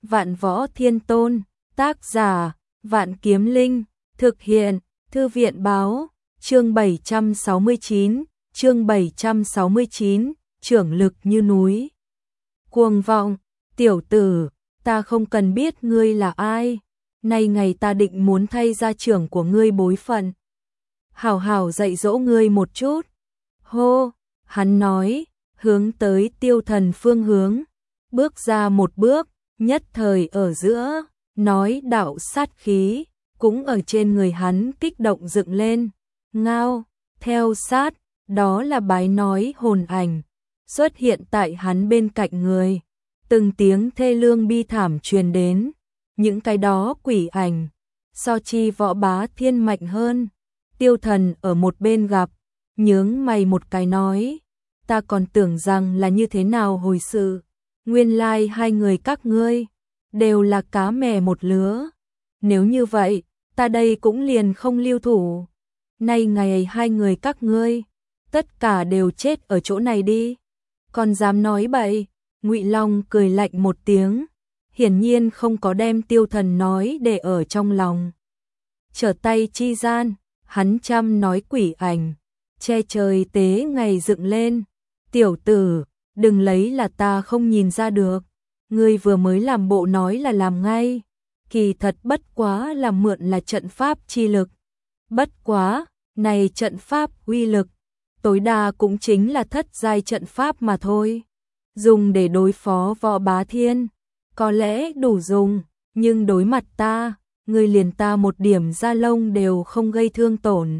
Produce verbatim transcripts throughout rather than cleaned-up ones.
Vạn Võ Thiên Tôn, tác giả, Vạn Kiếm Linh, thực hiện, Thư viện báo, chương bảy trăm sáu mươi chín, chương bảy trăm sáu mươi chín, trưởng lực như núi. Cuồng vọng, tiểu tử, ta không cần biết ngươi là ai, nay ngày ta định muốn thay gia trưởng của ngươi bối phận. Hảo hảo dạy dỗ ngươi một chút. Hô, hắn nói, hướng tới Tiêu Thần phương hướng, bước ra một bước, nhất thời ở giữa, nói đạo sát khí, cũng ở trên người hắn kích động dựng lên. Ngao, theo sát, đó là bái nói hồn ảnh, xuất hiện tại hắn bên cạnh người. Từng tiếng thê lương bi thảm truyền đến, những cái đó quỷ ảnh, so chi Võ Bá Thiên mạnh hơn. Tiêu Thần ở một bên gặp, nhướng mày một cái nói, ta còn tưởng rằng là như thế nào hồi sự, nguyên lai hai người các ngươi đều là cá mè một lứa. Nếu như vậy, ta đây cũng liền không lưu thủ. Nay ngày hai người các ngươi, tất cả đều chết ở chỗ này đi. Còn dám nói bậy? Ngụy Long cười lạnh một tiếng, hiển nhiên không có đem Tiêu Thần nói để ở trong lòng. Trở tay chi gian, hắn chăm nói quỷ ảnh, che trời tế ngày dựng lên. Tiểu tử, đừng lấy là ta không nhìn ra được, ngươi vừa mới làm bộ nói là làm ngay, kỳ thật bất quá là mượn là trận pháp chi lực. Bất quá, này trận pháp uy lực, tối đa cũng chính là thất giai trận pháp mà thôi. Dùng để đối phó Võ Bá Thiên, có lẽ đủ dùng, nhưng đối mặt ta, ngươi liền ta một điểm da lông đều không gây thương tổn.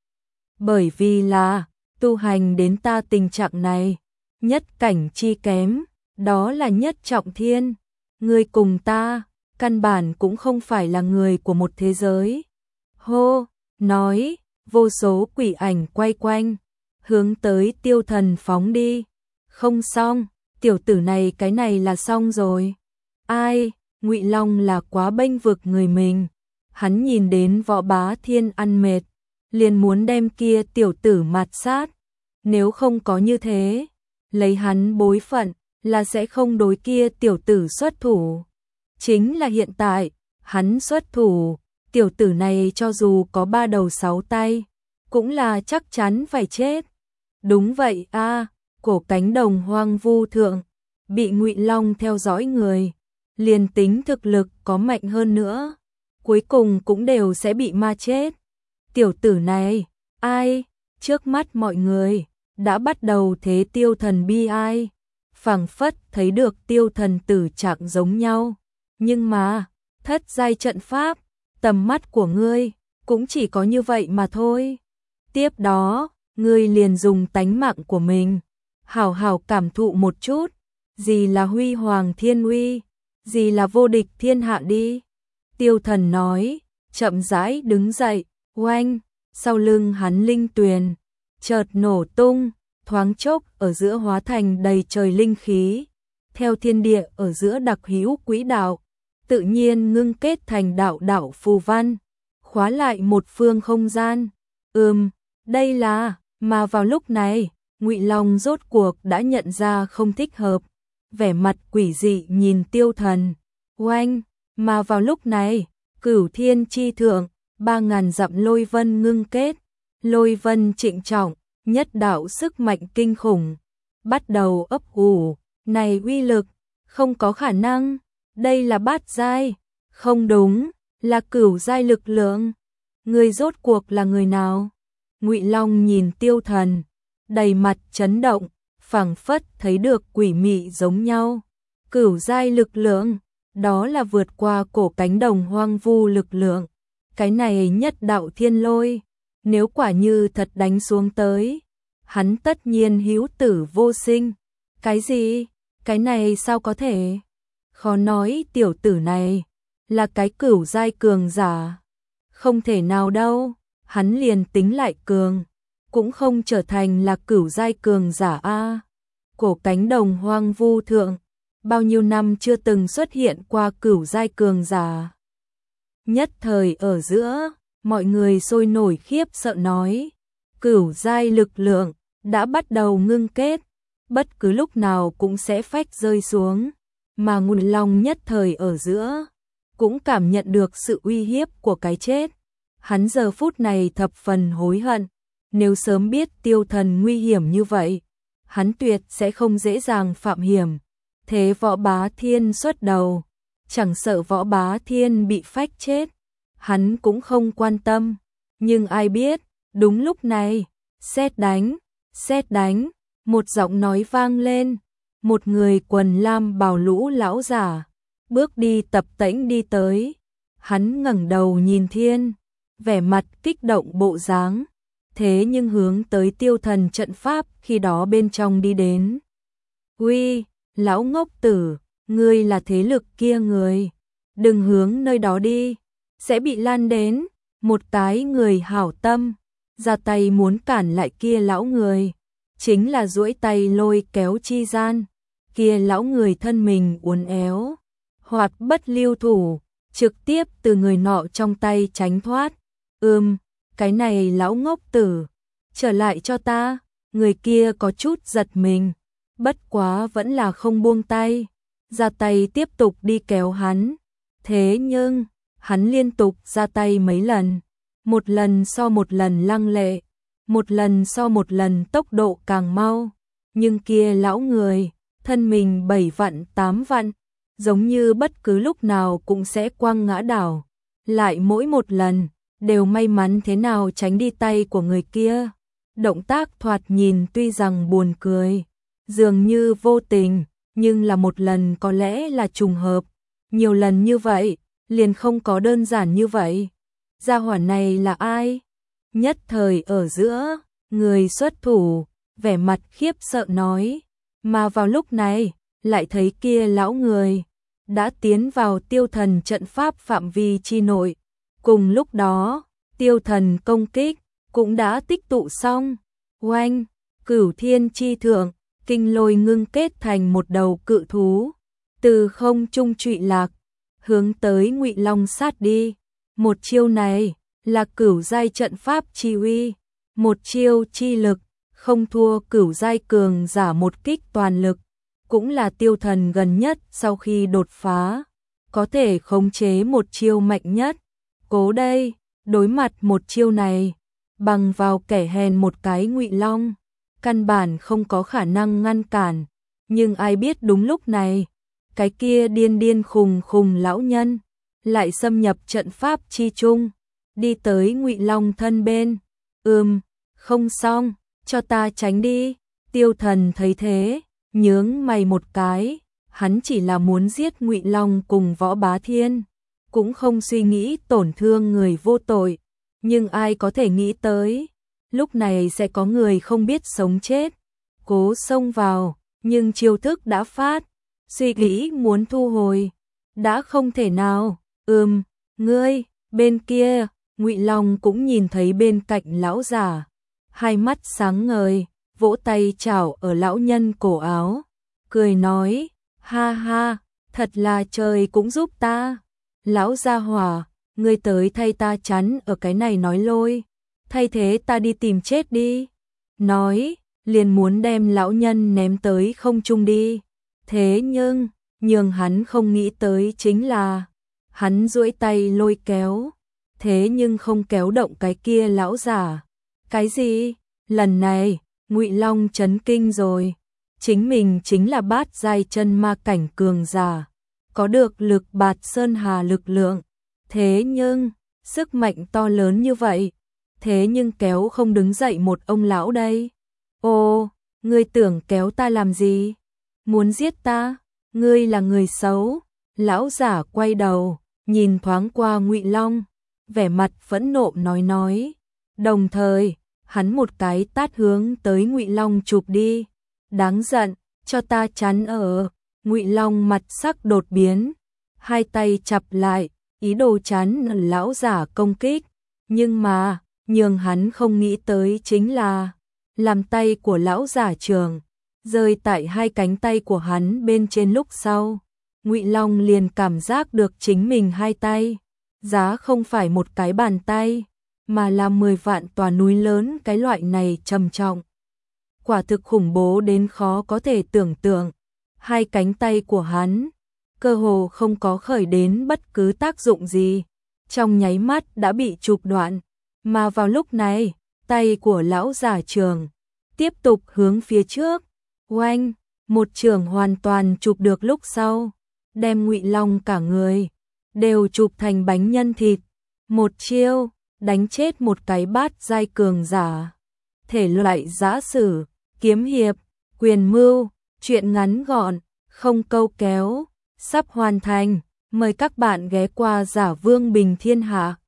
Bởi vì là, tu hành đến ta tình trạng này, nhất cảnh chi kém, đó là nhất trọng thiên. Ngươi cùng ta, căn bản cũng không phải là người của một thế giới. Hô, nói, vô số quỷ ảnh quay quanh, hướng tới Tiêu Thần phóng đi. Không xong, tiểu tử này cái này là xong rồi. Ai, Ngụy Long là quá bênh vực người mình. Hắn nhìn đến Võ Bá Thiên ăn mệt, liền muốn đem kia tiểu tử mạt sát. Nếu không có như thế, lấy hắn bối phận là sẽ không đối kia tiểu tử xuất thủ. Chính là hiện tại, hắn xuất thủ, tiểu tử này cho dù có ba đầu sáu tay, cũng là chắc chắn phải chết. Đúng vậy a, à, cổ cánh đồng hoang vu thượng, bị Ngụy Long theo dõi người, liền tính thực lực có mạnh hơn nữa, cuối cùng cũng đều sẽ bị ma chết. Tiểu tử này, ai, trước mắt mọi người, đã bắt đầu thế Tiêu Thần bi ai, phảng phất thấy được Tiêu Thần tử trạng giống nhau. Nhưng mà, thất giai trận pháp, tầm mắt của ngươi, cũng chỉ có như vậy mà thôi. Tiếp đó, ngươi liền dùng tánh mạng của mình, hảo hảo cảm thụ một chút, gì là huy hoàng thiên uy, gì là vô địch thiên hạ đi. Tiêu Thần nói, chậm rãi đứng dậy, oanh, sau lưng hắn linh tuyền, chợt nổ tung, thoáng chốc ở giữa hóa thành đầy trời linh khí, theo thiên địa ở giữa đặc hữu quỹ đạo, tự nhiên ngưng kết thành đạo đạo phù văn, khóa lại một phương không gian. Ừm, đây là, mà vào lúc này, Ngụy Long rốt cuộc đã nhận ra không thích hợp, vẻ mặt quỷ dị nhìn Tiêu Thần. Oanh, mà vào lúc này, Cửu Thiên chi thượng, ba ngàn dặm lôi vân ngưng kết, lôi vân trịnh trọng, nhất đạo sức mạnh kinh khủng, bắt đầu ấp ủ. Này uy lực, không có khả năng, đây là bát giai, không đúng, là cửu giai lực lượng. Người rốt cuộc là người nào? Ngụy Long nhìn Tiêu Thần, đầy mặt chấn động, phảng phất thấy được quỷ mị giống nhau. Cửu giai lực lượng, đó là vượt qua cổ cánh đồng hoang vu lực lượng. Cái này nhất đạo thiên lôi, nếu quả như thật đánh xuống tới, hắn tất nhiên hữu tử vô sinh. Cái gì? Cái này sao có thể? Khó nói tiểu tử này là cái cửu giai cường giả. Không thể nào đâu, hắn liền tính lại cường, cũng không trở thành là cửu giai cường giả a. Cổ cánh đồng hoang vu thượng, bao nhiêu năm chưa từng xuất hiện qua cửu giai cường giả. Nhất thời ở giữa, mọi người sôi nổi khiếp sợ nói, cửu giai lực lượng đã bắt đầu ngưng kết, bất cứ lúc nào cũng sẽ phách rơi xuống. mà Ngụy Long nhất thời ở giữa cũng cảm nhận được sự uy hiếp của cái chết. Hắn giờ phút này thập phần hối hận, nếu sớm biết Tiêu Thần nguy hiểm như vậy, hắn tuyệt sẽ không dễ dàng phạm hiểm. Thế Võ Bá Thiên xuất đầu, chẳng sợ Võ Bá Thiên bị phách chết, hắn cũng không quan tâm. Nhưng ai biết, đúng lúc này, sét đánh, sét đánh, một giọng nói vang lên, một người quần lam bào lũ lão giả, bước đi tập tễnh đi tới. Hắn ngẩng đầu nhìn thiên, vẻ mặt kích động bộ dáng, thế nhưng hướng tới Tiêu Thần trận pháp khi đó bên trong đi đến. Uy, lão ngốc tử, ngươi là thế lực kia người, đừng hướng nơi đó đi, sẽ bị lan đến. Một cái người hảo tâm, ra tay muốn cản lại kia lão người, chính là duỗi tay lôi kéo chi gian, kia lão người thân mình uốn éo, hoạt bất lưu thủ, trực tiếp từ người nọ trong tay tránh thoát. Ừm, cái này lão ngốc tử, trở lại cho ta. Người kia có chút giật mình, bất quá vẫn là không buông tay, ra tay tiếp tục đi kéo hắn. Thế nhưng, hắn liên tục ra tay mấy lần, một lần so một lần lăng lệ, một lần so một lần tốc độ càng mau, nhưng kia lão người, thân mình bảy vạn tám vạn, giống như bất cứ lúc nào cũng sẽ quăng ngã đảo, lại mỗi một lần đều may mắn thế nào tránh đi tay của người kia. Động tác thoạt nhìn tuy rằng buồn cười, dường như vô tình, nhưng là một lần có lẽ là trùng hợp, nhiều lần như vậy, liền không có đơn giản như vậy. Gia hỏa này là ai? Nhất thời ở giữa, người xuất thủ, vẻ mặt khiếp sợ nói, mà vào lúc này, lại thấy kia lão người, đã tiến vào Tiêu Thần trận pháp phạm vi chi nội. Cùng lúc đó, Tiêu Thần công kích, cũng đã tích tụ xong. Oanh, Cửu Thiên chi thượng, kinh lôi ngưng kết thành một đầu cự thú, từ không trung trụy lạc, hướng tới Ngụy Long sát đi. Một chiêu này là cửu giai trận pháp chi uy, một chiêu chi lực, không thua cửu giai cường giả một kích toàn lực, cũng là Tiêu Thần gần nhất sau khi đột phá, có thể khống chế một chiêu mạnh nhất. Cố đây, đối mặt một chiêu này, bằng vào kẻ hèn một cái Ngụy Long, căn bản không có khả năng ngăn cản. Nhưng ai biết đúng lúc này, cái kia điên điên khùng khùng lão nhân lại xâm nhập trận pháp chi trung, đi tới Ngụy Long thân bên. Ừm, không xong, cho ta tránh đi. Tiêu Thần thấy thế, nhướng mày một cái, hắn chỉ là muốn giết Ngụy Long cùng Võ Bá Thiên, cũng không suy nghĩ tổn thương người vô tội, nhưng ai có thể nghĩ tới, lúc này sẽ có người không biết sống chết, cố xông vào, nhưng chiêu thức đã phát, suy nghĩ muốn thu hồi, đã không thể nào. Ừm, ngươi, bên kia, Ngụy Long cũng nhìn thấy bên cạnh lão giả, hai mắt sáng ngời, vỗ tay chảo ở lão nhân cổ áo, cười nói, ha ha, thật là trời cũng giúp ta. Lão gia hỏa, ngươi tới thay ta chắn ở cái này nói lôi, thay thế ta đi tìm chết đi. Nói, liền muốn đem lão nhân ném tới không trung đi. Thế nhưng, nhường hắn không nghĩ tới chính là, hắn duỗi tay lôi kéo, thế nhưng không kéo động cái kia lão giả. Cái gì? Lần này, Ngụy Long chấn kinh rồi. Chính mình chính là bát giai chân ma cảnh cường giả, có được lực bạt sơn hà lực lượng. Thế nhưng, sức mạnh to lớn như vậy, thế nhưng kéo không đứng dậy một ông lão đây. Ô, ngươi tưởng kéo ta làm gì? Muốn giết ta? Ngươi là người xấu. Lão giả quay đầu, nhìn thoáng qua Ngụy Long, vẻ mặt phẫn nộ nói nói. Đồng thời, hắn một cái tát hướng tới Ngụy Long chụp đi. Đáng giận, cho ta chắn ở. Ngụy Long mặt sắc đột biến, hai tay chặp lại, ý đồ chắn lão giả công kích. Nhưng mà, nhường hắn không nghĩ tới chính là, làm tay của lão giả trường rơi tại hai cánh tay của hắn bên trên lúc sau, Ngụy Long liền cảm giác được chính mình hai tay, giá không phải một cái bàn tay, mà là mười vạn tòa núi lớn cái loại này trầm trọng. Quả thực khủng bố đến khó có thể tưởng tượng. Hai cánh tay của hắn, cơ hồ không có khởi đến bất cứ tác dụng gì, trong nháy mắt đã bị chụp đoạn, mà vào lúc này, tay của lão giả Trường tiếp tục hướng phía trước, oanh, một trường hoàn toàn chụp được lúc sau, đem Ngụy Long cả người đều chụp thành bánh nhân thịt, một chiêu đánh chết một cái bát giai cường giả. Thể loại giã sử, kiếm hiệp, quyền mưu, truyện ngắn gọn, không câu kéo, sắp hoàn thành, mời các bạn ghé qua Giả Vương Bình Thiên Hạ.